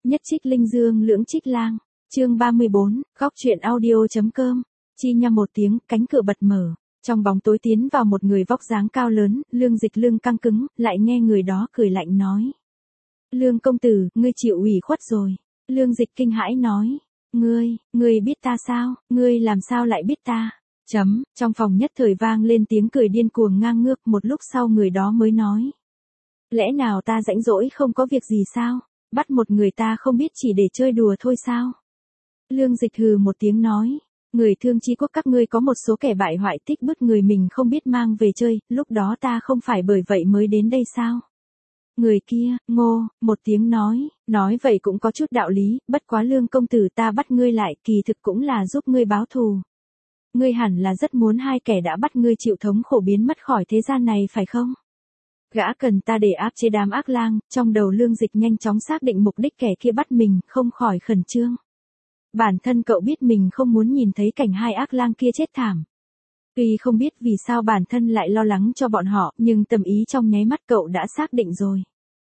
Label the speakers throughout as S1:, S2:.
S1: Nhất trích linh dương lưỡng trích lang. Chương 34, góc truyện audio.com. Chi nhăm một tiếng, cánh cửa bật mở. Trong bóng tối tiến vào một người vóc dáng cao lớn, Lương Dịch lưng căng cứng, lại nghe người đó cười lạnh nói. Lương công tử, ngươi chịu ủy khuất rồi. Lương Dịch kinh hãi nói. Ngươi biết ta sao, ngươi làm sao lại biết ta? Trong phòng nhất thời vang lên tiếng cười điên cuồng ngang ngược, một lúc sau người đó mới nói. Lẽ nào ta rảnh rỗi không có việc gì sao? Bắt một người ta không biết chỉ để chơi đùa thôi sao? Lương Dịch hừ một tiếng nói. Người thương chí quốc các ngươi có một số kẻ bại hoại thích bức người mình không biết mang về chơi, lúc đó ta không phải bởi vậy mới đến đây sao? Người kia, ngô, một tiếng nói vậy cũng có chút đạo lý, bất quá Lương công tử ta bắt ngươi lại kỳ thực cũng là giúp ngươi báo thù. Ngươi hẳn là rất muốn hai kẻ đã bắt ngươi chịu thống khổ biến mất khỏi thế gian này phải không? Gã cần ta để áp chế đám ác lang, trong đầu Lương Dịch nhanh chóng xác định mục đích kẻ kia bắt mình, không khỏi khẩn trương. Bản thân cậu biết mình không muốn nhìn thấy cảnh hai ác lang kia chết thảm. Tuy không biết vì sao bản thân lại lo lắng cho bọn họ, nhưng tâm ý trong nháy mắt cậu đã xác định rồi.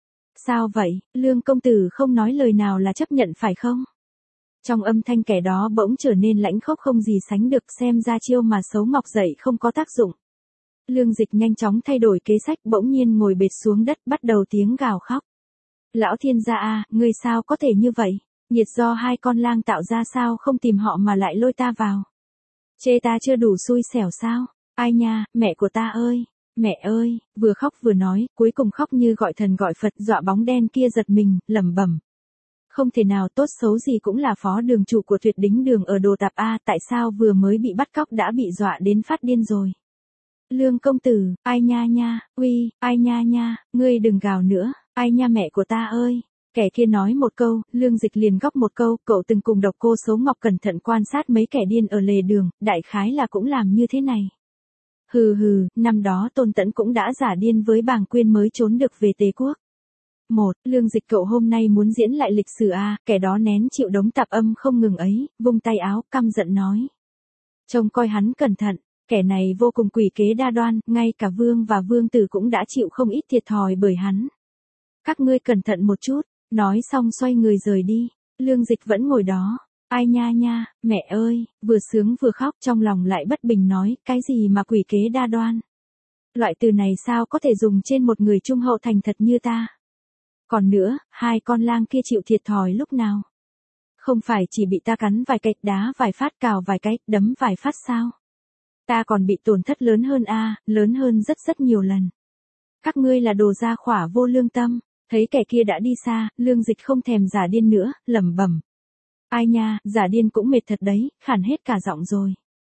S1: Sao vậy, Lương công tử không nói lời nào là chấp nhận phải không? Trong âm thanh kẻ đó bỗng trở nên lãnh khốc không gì sánh được, xem ra chiêu mà xấu ngọc dậy không có tác dụng. Lương Dịch nhanh chóng thay đổi kế sách, bỗng nhiên ngồi bệt xuống đất bắt đầu tiếng gào khóc. Lão thiên gia a, ngươi sao có thể như vậy? Nhiệt do hai con lang tạo ra sao không tìm họ mà lại lôi ta vào? Chê ta chưa đủ xui xẻo sao? Ai nha, mẹ của ta ơi! Mẹ ơi! Vừa khóc vừa nói, cuối cùng khóc như gọi thần gọi Phật, dọa bóng đen kia giật mình, lẩm bẩm. Không thể nào, tốt xấu gì cũng là phó đường chủ của Tuyệt Đính Đường ở Đồ Tạp a, tại sao vừa mới bị bắt cóc đã bị dọa đến phát điên rồi? Lương công tử, ai nha, ai nha, ngươi đừng gào nữa, ai nha mẹ của ta ơi. Kẻ kia nói một câu, Lương Dịch liền góp một câu, cậu từng cùng độc cô Xấu Ngọc cẩn thận quan sát mấy kẻ điên ở lề đường, đại khái là cũng làm như thế này. Hừ, năm đó Tôn Tẫn cũng đã giả điên với Bàng Quyên mới trốn được về Tề Quốc. Lương Dịch cậu hôm nay muốn diễn lại lịch sử a, kẻ đó nén chịu đống tạp âm không ngừng ấy, vung tay áo, căm giận nói. Trông coi hắn cẩn thận, kẻ này vô cùng quỷ kế đa đoan, ngay cả vương và vương tử cũng đã chịu không ít thiệt thòi bởi hắn. Các ngươi cẩn thận một chút. Nói xong xoay người rời đi, Lương Dịch vẫn ngồi đó, ai nha, mẹ ơi, vừa sướng vừa khóc trong lòng lại bất bình nói, cái gì mà quỷ kế đa đoan. Loại từ này sao có thể dùng trên một người trung hậu thành thật như ta. Còn nữa, hai con lang kia chịu thiệt thòi lúc nào? Không phải chỉ bị ta cắn vài cái, đá vài phát, cào vài cái, đấm vài phát sao? Ta còn bị tổn thất lớn hơn lớn hơn rất nhiều lần. Các ngươi là đồ gia khỏa vô lương tâm. Thấy kẻ kia đã đi xa, Lương Dịch không thèm giả điên nữa, lẩm bẩm. Ai nha, giả điên cũng mệt thật đấy, khản hết cả giọng rồi.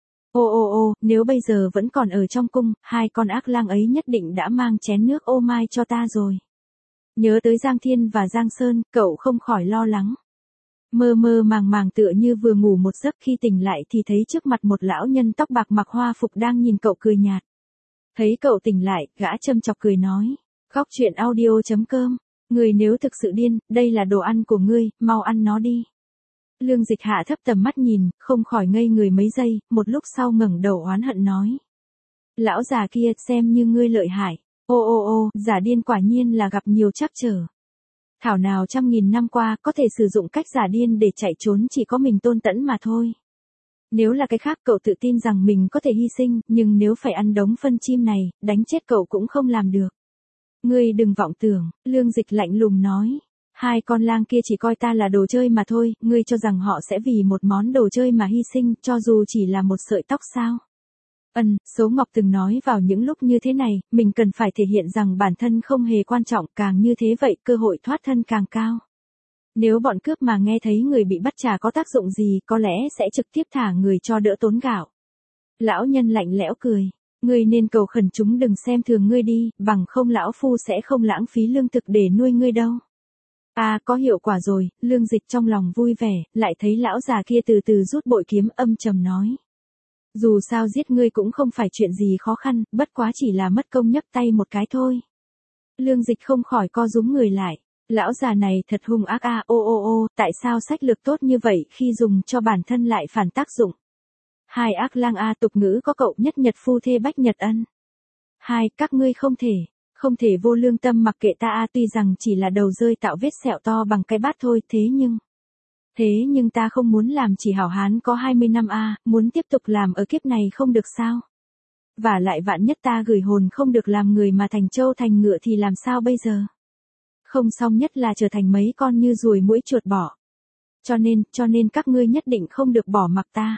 S1: Ô, nếu bây giờ vẫn còn ở trong cung, hai con ác lang ấy nhất định đã mang chén nước ô mai cho ta rồi. Nhớ tới Giang Thiên và Giang Sơn, cậu không khỏi lo lắng. Mơ màng tựa như vừa ngủ một giấc, khi tỉnh lại thì thấy trước mặt một lão nhân tóc bạc mặc hoa phục đang nhìn cậu cười nhạt. Thấy cậu tỉnh lại, gã châm chọc cười nói. Góc truyện audio.com. Người nếu thực sự điên, đây là đồ ăn của ngươi, mau ăn nó đi. Lương Dịch hạ thấp tầm mắt nhìn, không khỏi ngây người mấy giây, một lúc sau ngẩng đầu oán hận nói. Lão già kia, xem như ngươi lợi hại. Ô, giả điên quả nhiên là gặp nhiều trắc trở. Thảo nào trăm nghìn năm qua, có thể sử dụng cách giả điên để chạy trốn chỉ có mình Tôn Tẫn mà thôi. Nếu là cái khác cậu tự tin rằng mình có thể hy sinh, nhưng nếu phải ăn đống phân chim này, đánh chết cậu cũng không làm được. Ngươi đừng vọng tưởng, Lương Dịch lạnh lùng nói. Hai con lang kia chỉ coi ta là đồ chơi mà thôi, ngươi cho rằng họ sẽ vì một món đồ chơi mà hy sinh, cho dù chỉ là một sợi tóc sao? Xấu Ngọc từng nói vào những lúc như thế này, mình cần phải thể hiện rằng bản thân không hề quan trọng, càng như thế vậy cơ hội thoát thân càng cao. Nếu bọn cướp mà nghe thấy người bị bắt chả có tác dụng gì, có lẽ sẽ trực tiếp thả người cho đỡ tốn gạo. Lão nhân lạnh lẽo cười. Ngươi nên cầu khẩn chúng đừng xem thường ngươi đi, bằng không lão phu sẽ không lãng phí lương thực để nuôi ngươi đâu. Có hiệu quả rồi, Lương Dịch trong lòng vui vẻ, lại thấy lão già kia từ từ rút bội kiếm, âm trầm nói. Dù sao giết ngươi cũng không phải chuyện gì khó khăn, bất quá chỉ là mất công nhấc tay một cái thôi. Lương Dịch không khỏi co rúm người lại. Lão già này thật hung ác ô, tại sao sách lược tốt như vậy khi dùng cho bản thân lại phản tác dụng. Hai ác lang tục ngữ có cậu nhất nhật phu thê bách nhật ân. Hai, các ngươi không Không thể vô lương tâm mặc kệ ta a, tuy rằng chỉ là đầu rơi tạo vết sẹo to bằng cái bát thôi, thế nhưng ta không muốn làm chỉ hảo hán có 20 năm a, muốn tiếp tục làm ở kiếp này không được sao? Và lại vạn nhất ta gửi hồn không được làm người mà thành trâu thành ngựa thì làm sao bây giờ? Không xong nhất là trở thành mấy con như ruồi muỗi chuột bỏ. Cho nên các ngươi nhất định không được bỏ mặc ta.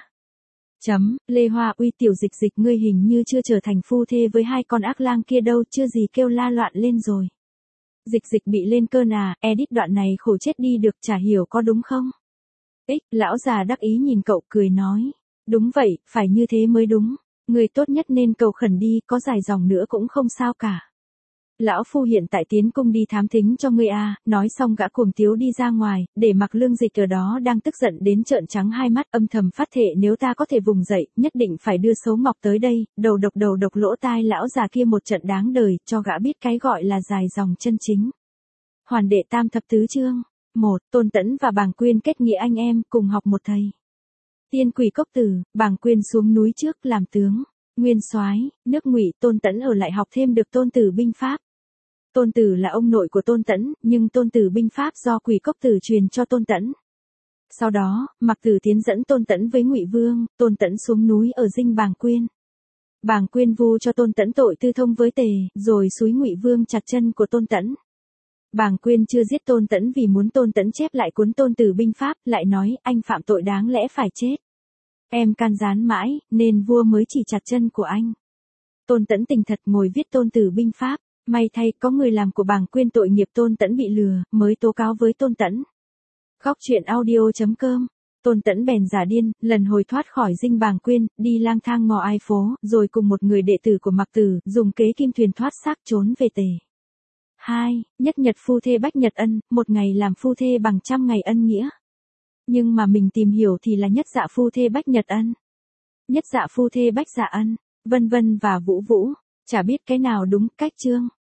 S1: Lê Hoa Uy tiểu dịch dịch, ngươi hình như chưa trở thành phu thê với hai con ác lang kia đâu, chưa gì kêu la loạn lên rồi. Dịch dịch bị lên cơn à, edit đoạn này khổ chết đi được, chả hiểu có đúng không? Lão già đắc ý nhìn cậu cười nói. Đúng vậy, phải như thế mới đúng. Người tốt nhất nên cầu khẩn đi, có dài dòng nữa cũng không sao cả. Lão phu hiện tại tiến cung đi thám thính cho ngươi a. Nói xong gã cuồng tiếu đi ra ngoài, để mặc Lương Dịch ở đó đang tức giận đến trợn trắng hai mắt, âm thầm phát thệ nếu ta có thể vùng dậy, nhất định phải đưa Sấu Ngọc tới đây, đầu độc lỗ tai lão già kia một trận đáng đời, cho gã biết cái gọi là dài dòng chân chính. Hoàn đệ tam thập tứ chương. 1. Tôn Tẫn và Bàng Quyên kết nghĩa anh em, cùng học một thầy. Tiên Quỷ Cốc Tử, Bàng Quyên xuống núi trước làm tướng. Nguyên soái, nước Ngụy, Tôn Tẫn ở lại học thêm được Tôn Tử binh pháp. Tôn Tử là ông nội của Tôn Tẫn, nhưng Tôn Tử binh pháp do Quỷ Cốc Tử truyền cho Tôn Tẫn. Sau đó, Mạc Tử tiến dẫn Tôn Tẫn với Ngụy Vương, Tôn Tẫn xuống núi ở dinh Bàng Quyên. Bàng Quyên vu cho Tôn Tẫn tội tư thông với Tề, rồi xúi Ngụy Vương chặt chân của Tôn Tẫn. Bàng Quyên chưa giết Tôn Tẫn vì muốn Tôn Tẫn chép lại cuốn Tôn Tử binh pháp, lại nói anh phạm tội đáng lẽ phải chết. Em can gián mãi, nên vua mới chỉ chặt chân của anh. Tôn Tẫn tình thật ngồi viết Tôn Tử binh pháp, may thay có người làm của Bàng Quyên tội nghiệp Tôn Tẫn bị lừa, mới tố cáo với Tôn Tẫn. Góc truyện audio.com. Tôn Tẫn bèn giả điên, lần hồi thoát khỏi dinh Bàng Quyên, đi lang thang ngõ ai phố, rồi cùng một người đệ tử của Mạc Tử, dùng kế kim thuyền thoát xác trốn về Tề. 2. Nhất nhật phu thê bách nhật ân, một ngày làm phu thê bằng 100 ngày ân nghĩa. Nhưng mà mình tìm hiểu thì là nhất dạ phu thê bách nhật ân, nhất dạ phu thê bách dạ ân, vân vân và vũ vũ, chả biết cái nào đúng. Cách chương.